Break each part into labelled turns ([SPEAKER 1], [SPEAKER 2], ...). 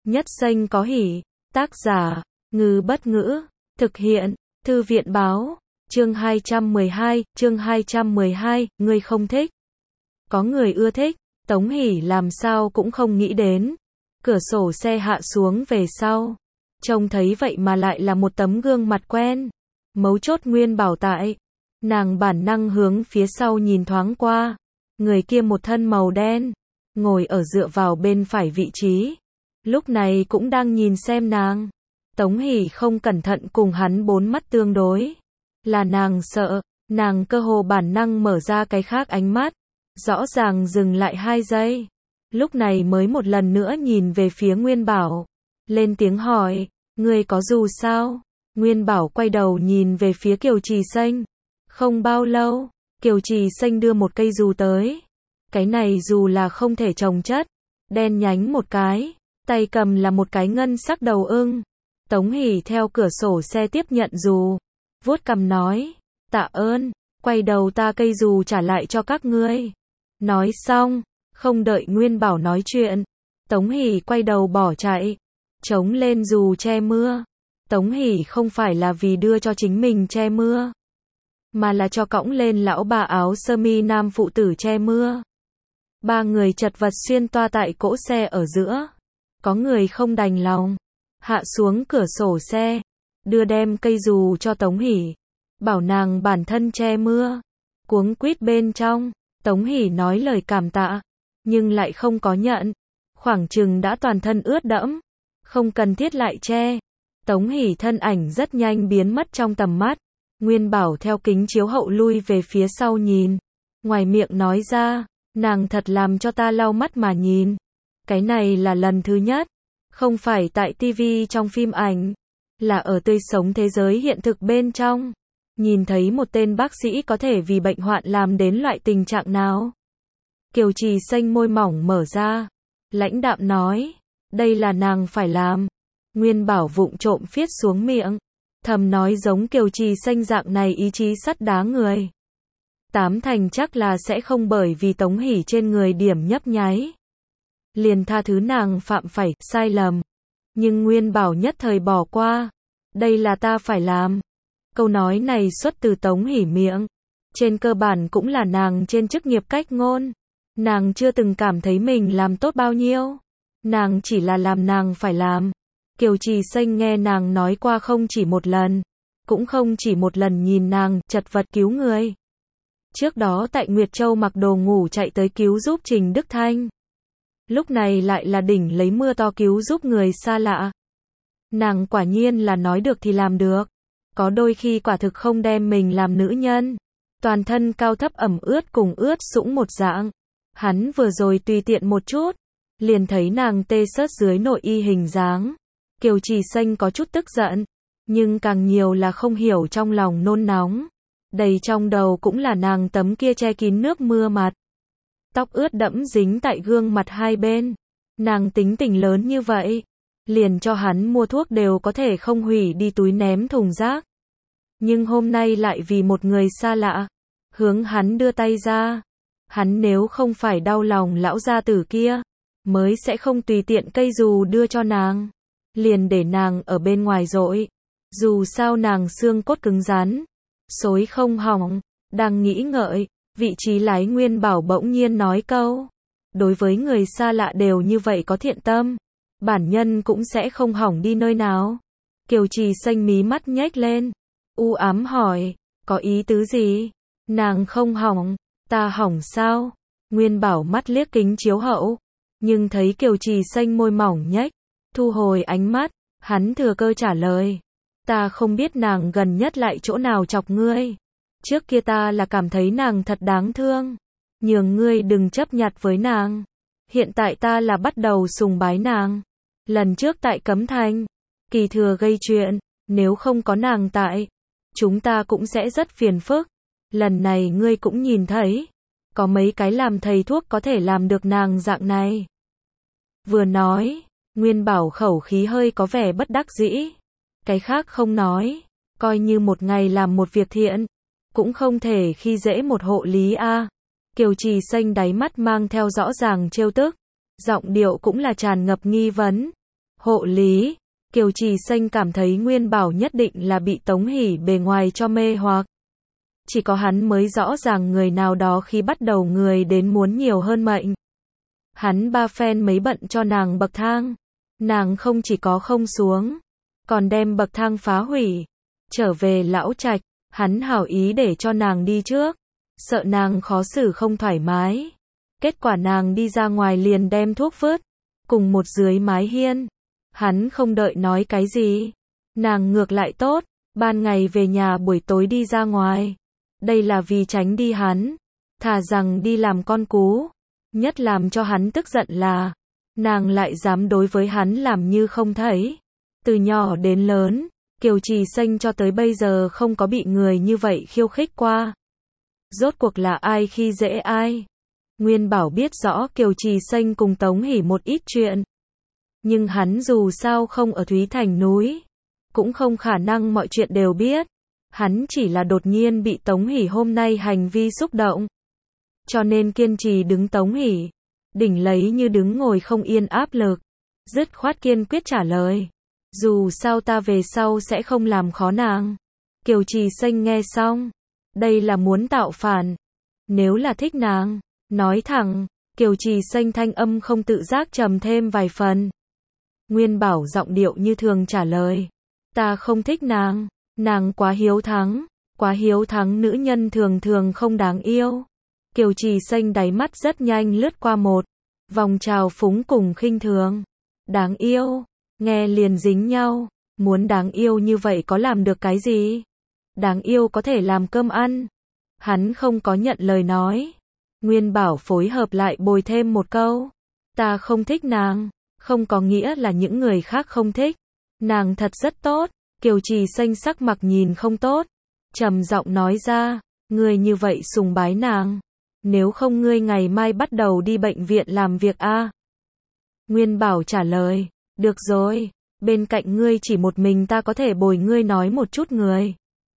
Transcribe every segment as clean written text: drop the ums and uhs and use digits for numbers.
[SPEAKER 1] Nhất xanh có hỉ. Tác giả, Ngư Bất Ngữ. Thực hiện, Thư viện Báo. Chương 212, ngươi không thích. Có người ưa thích, Tống Hỷ làm sao cũng không nghĩ đến. Cửa sổ xe hạ xuống về sau. Trông thấy vậy mà lại là một tấm gương mặt quen. Mấu chốt Nguyên Bảo tại. Nàng bản năng hướng phía sau nhìn thoáng qua. Người kia một thân màu đen. Ngồi ở dựa vào bên phải vị trí. Lúc này cũng đang nhìn xem nàng. Tống Hỷ không cẩn thận cùng hắn bốn mắt tương đối. Là nàng sợ. Nàng cơ hồ bản năng mở ra cái khác ánh mắt. Rõ ràng dừng lại 2 giây. Lúc này mới một lần nữa nhìn về phía Nguyên Bảo. Lên tiếng hỏi, ngươi có dù sao? Nguyên Bảo quay đầu nhìn về phía Kiều Trì Xanh. Không bao lâu, Kiều Trì Xanh đưa một cây dù tới. Cái này dù là không thể trồng chất. Đen nhánh một cái. Tay cầm là một cái ngân sắc đầu ưng. Tống Hỷ theo cửa sổ xe tiếp nhận dù. Vuốt cằm nói, tạ ơn, quay đầu ta cây dù trả lại cho các ngươi. Nói xong, không đợi Nguyên Bảo nói chuyện. Tống Hỷ quay đầu bỏ chạy. Chống lên dù che mưa. Tống Hỷ không phải là vì đưa cho chính mình che mưa. Mà là cho cõng lên lão bà áo sơ mi nam phụ tử che mưa. 3 người chật vật xuyên toa tại cỗ xe ở giữa. Có người không đành lòng. Hạ xuống cửa sổ xe. Đưa đem cây dù cho Tống Hỷ. Bảo nàng bản thân che mưa. Cuống quýt bên trong. Tống Hỷ nói lời cảm tạ. Nhưng lại không có nhận. Khoảng chừng đã toàn thân ướt đẫm. Không cần thiết lại che. Tống Hỷ thân ảnh rất nhanh biến mất trong tầm mắt. Nguyên Bảo theo kính chiếu hậu lui về phía sau nhìn. Ngoài miệng nói ra, nàng thật làm cho ta lau mắt mà nhìn. Cái này là lần thứ nhất. Không phải tại tivi trong phim ảnh. Là ở tươi sống thế giới hiện thực bên trong. Nhìn thấy một tên bác sĩ có thể vì bệnh hoạn làm đến loại tình trạng nào. Kiều Trì Xanh môi mỏng mở ra. Lãnh đạm nói. Đây là nàng phải làm. Nguyên Bảo vụng trộm phiết xuống miệng. Thầm nói giống Kiều Trì Xanh dạng này ý chí sắt đá người. 8 thành chắc là sẽ không bởi vì Tống Hỷ trên người điểm nhấp nháy. Liền tha thứ nàng phạm phải sai lầm. Nhưng Nguyên Bảo nhất thời bỏ qua. Đây là ta phải làm. Câu nói này xuất từ Tống Hỷ miệng. Trên cơ bản cũng là nàng trên chức nghiệp cách ngôn. Nàng chưa từng cảm thấy mình làm tốt bao nhiêu. Nàng chỉ là làm nàng phải làm. Kiều Trì Xanh nghe nàng nói qua không chỉ một lần. Cũng không chỉ một lần nhìn nàng chật vật cứu người. Trước đó tại Nguyệt Châu mặc đồ ngủ chạy tới cứu giúp Trình Đức Thanh. Lúc này lại là đỉnh lấy mưa to cứu giúp người xa lạ. Nàng quả nhiên là nói được thì làm được. Có đôi khi quả thực không đem mình làm nữ nhân. Toàn thân cao thấp ẩm ướt cùng ướt sũng một dạng. Hắn vừa rồi tùy tiện một chút. Liền thấy nàng tê sớt dưới nội y hình dáng. Kiều Trì Xanh có chút tức giận. Nhưng càng nhiều là không hiểu trong lòng nôn nóng. Đầy trong đầu cũng là nàng tấm kia che kín nước mưa mặt. Tóc ướt đẫm dính tại gương mặt hai bên. Nàng tính tình lớn như vậy. Liền cho hắn mua thuốc đều có thể không hủy đi túi ném thùng rác. Nhưng hôm nay lại vì một người xa lạ. Hướng hắn đưa tay ra. Hắn nếu không phải đau lòng lão gia tử kia. Mới sẽ không tùy tiện cây dù đưa cho nàng. Liền để nàng ở bên ngoài dội. Dù sao nàng xương cốt cứng rắn. Xối không hỏng. Đang nghĩ ngợi. Vị trí lái Nguyên Bảo bỗng nhiên nói câu. Đối với người xa lạ đều như vậy có thiện tâm. Bản nhân cũng sẽ không hỏng đi nơi nào. Kiều Trì Xanh mí mắt nhếch lên. U ám hỏi. Có ý tứ gì? Nàng không hỏng. Ta hỏng sao? Nguyên Bảo mắt liếc kính chiếu hậu. Nhưng thấy Kiều Trì Xanh môi mỏng nhếch. Thu hồi ánh mắt. Hắn thừa cơ trả lời. Ta không biết nàng gần nhất lại chỗ nào chọc ngươi. Trước kia ta là cảm thấy nàng thật đáng thương. Nhường ngươi đừng chấp nhặt với nàng. Hiện tại ta là bắt đầu sùng bái nàng. Lần trước tại Cấm Thành. Kỳ thừa gây chuyện. Nếu không có nàng tại. Chúng ta cũng sẽ rất phiền phức. Lần này ngươi cũng nhìn thấy. Có mấy cái làm thầy thuốc có thể làm được nàng dạng này. Vừa nói. Nguyên Bảo khẩu khí hơi có vẻ bất đắc dĩ. Cái khác không nói. Coi như một ngày làm một việc thiện. Cũng không thể khi dễ một hộ lý a. Kiều Trì Xanh đáy mắt mang theo rõ ràng trêu tức. Giọng điệu cũng là tràn ngập nghi vấn. Hộ lý, Kiều Trì Xanh cảm thấy Nguyên Bảo nhất định là bị Tống Hỷ bề ngoài cho mê hoặc. Chỉ có hắn mới rõ ràng người nào đó khi bắt đầu người đến muốn nhiều hơn mệnh. Hắn ba phen mấy bận cho nàng bậc thang. Nàng không chỉ có không xuống, còn đem bậc thang phá hủy. Trở về lão trạch, hắn hảo ý để cho nàng đi trước. Sợ nàng khó xử không thoải mái. Kết quả nàng đi ra ngoài liền đem thuốc vứt. Cùng một dưới mái hiên. Hắn không đợi nói cái gì. Nàng ngược lại tốt. Ban ngày về nhà buổi tối đi ra ngoài. Đây là vì tránh đi hắn. Thà rằng đi làm con cú. Nhất làm cho hắn tức giận là nàng lại dám đối với hắn làm như không thấy. Từ nhỏ đến lớn, Kiều Trì Xanh cho tới bây giờ không có bị người như vậy khiêu khích qua. Rốt cuộc là ai khi dễ ai? Nguyên Bảo biết rõ Kiều Trì Xanh cùng Tống Hỷ một ít chuyện. Nhưng hắn dù sao không ở Thúy Thành núi. Cũng không khả năng mọi chuyện đều biết. Hắn chỉ là đột nhiên bị Tống Hỷ hôm nay hành vi xúc động. Cho nên kiên trì đứng Tống Hỷ. Đỉnh lấy như đứng ngồi không yên áp lực. Dứt khoát kiên quyết trả lời. Dù sao ta về sau sẽ không làm khó nàng. Kiều Trì Xanh nghe xong. Đây là muốn tạo phản. Nếu là thích nàng. Nói thẳng. Kiều Trì Xanh thanh âm không tự giác trầm thêm vài phần. Nguyên Bảo giọng điệu như thường trả lời. Ta không thích nàng. Nàng quá hiếu thắng. Quá hiếu thắng nữ nhân thường thường không đáng yêu. Kiều Trì Xanh đáy mắt rất nhanh lướt qua một vòng trào phúng cùng khinh thường. Đáng yêu, nghe liền dính nhau, muốn đáng yêu như vậy có làm được cái gì? Đáng yêu có thể làm cơm ăn. Hắn không có nhận lời nói. Nguyên Bảo phối hợp lại bồi thêm một câu. Ta không thích nàng, không có nghĩa là những người khác không thích. Nàng thật rất tốt. Kiều Trì Xanh sắc mặt nhìn không tốt. Trầm giọng nói ra, ngươi như vậy sùng bái nàng. Nếu không ngươi ngày mai bắt đầu đi bệnh viện làm việc a. Nguyên Bảo trả lời, được rồi, bên cạnh ngươi chỉ một mình ta có thể bồi ngươi nói một chút người.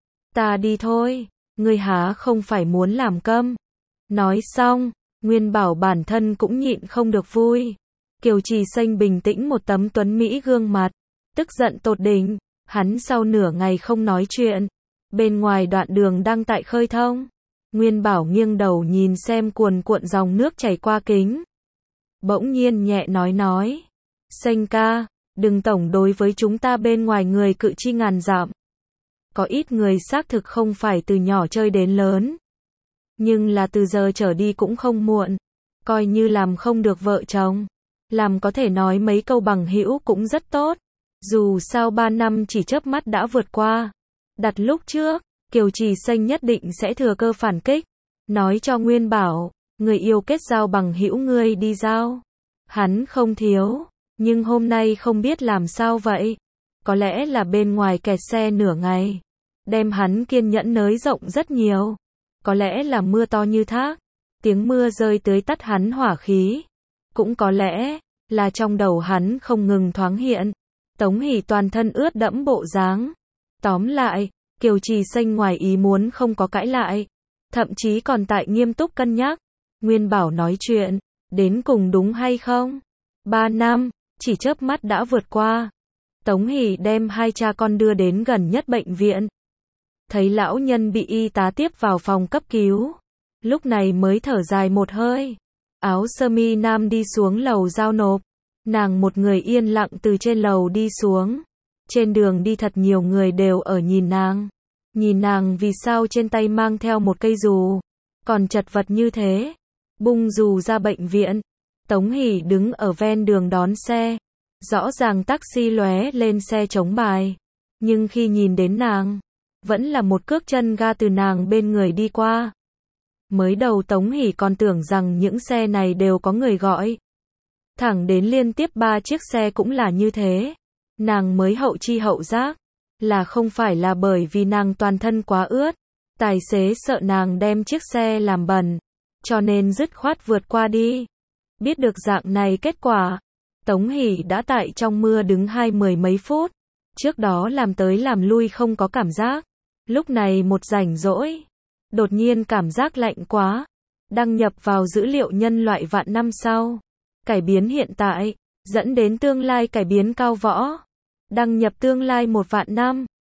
[SPEAKER 1] Ta đi thôi, ngươi há không phải muốn làm câm. Nói xong, Nguyên Bảo bản thân cũng nhịn không được vui. Kiều Trì Xanh bình tĩnh một tấm tuấn mỹ gương mặt, tức giận tột đỉnh, hắn sau nửa ngày không nói chuyện. Bên ngoài đoạn đường đang tại khơi thông. Nguyên Bảo nghiêng đầu nhìn xem cuồn cuộn dòng nước chảy qua kính. Bỗng nhiên nhẹ nói. Xanh ca, đừng tổng đối với chúng ta bên ngoài người cự chi ngàn dặm. Có ít người xác thực không phải từ nhỏ chơi đến lớn. Nhưng là từ giờ trở đi cũng không muộn. Coi như làm không được vợ chồng. Làm có thể nói mấy câu bằng hữu cũng rất tốt. Dù sao 3 năm chỉ chớp mắt đã vượt qua. Đặt lúc trước, Kiều Trì Xanh nhất định sẽ thừa cơ phản kích. Nói cho Nguyên Bảo, người yêu kết giao bằng hữu ngươi đi giao. Hắn không thiếu, nhưng hôm nay không biết làm sao vậy. Có lẽ là bên ngoài kẹt xe nửa ngày. Đem hắn kiên nhẫn nới rộng rất nhiều. Có lẽ là mưa to như thác. Tiếng mưa rơi tưới tắt hắn hỏa khí. Cũng có lẽ là trong đầu hắn không ngừng thoáng hiện. Tống Hỷ toàn thân ướt đẫm bộ dáng. Tóm lại, Kiều Trì Xanh ngoài ý muốn không có cãi lại. Thậm chí còn tại nghiêm túc cân nhắc. Nguyên Bảo nói chuyện, đến cùng đúng hay không? 3 năm, chỉ chớp mắt đã vượt qua. Tống Hỷ đem hai cha con đưa đến gần nhất bệnh viện. Thấy lão nhân bị y tá tiếp vào phòng cấp cứu. Lúc này mới thở dài một hơi. Áo sơ mi nam đi xuống lầu giao nộp. Nàng một người yên lặng từ trên lầu đi xuống. Trên đường đi thật nhiều người đều ở nhìn nàng. Nhìn nàng vì sao trên tay mang theo một cây dù. Còn chật vật như thế. Bung dù ra bệnh viện. Tống Hỷ đứng ở ven đường đón xe. Rõ ràng taxi lóe lên xe chống bài. Nhưng khi nhìn đến nàng, vẫn là một cước chân ga từ nàng bên người đi qua. Mới đầu Tống Hỷ còn tưởng rằng những xe này đều có người gọi. Thẳng đến liên tiếp 3 chiếc xe cũng là như thế. Nàng mới hậu chi hậu giác. Là không phải là bởi vì nàng toàn thân quá ướt. Tài xế sợ nàng đem chiếc xe làm bẩn. Cho nên dứt khoát vượt qua đi. Biết được dạng này kết quả. Tống Hỷ đã tại trong mưa đứng 20 mấy phút. Trước đó làm tới làm lui không có cảm giác. Lúc này một rảnh rỗi. Đột nhiên cảm giác lạnh quá. Đăng nhập vào dữ liệu nhân loại vạn năm sau. Cải biến hiện tại. dẫn đến tương lai cải biến cao võ. Đăng nhập tương lai 1 vạn năm.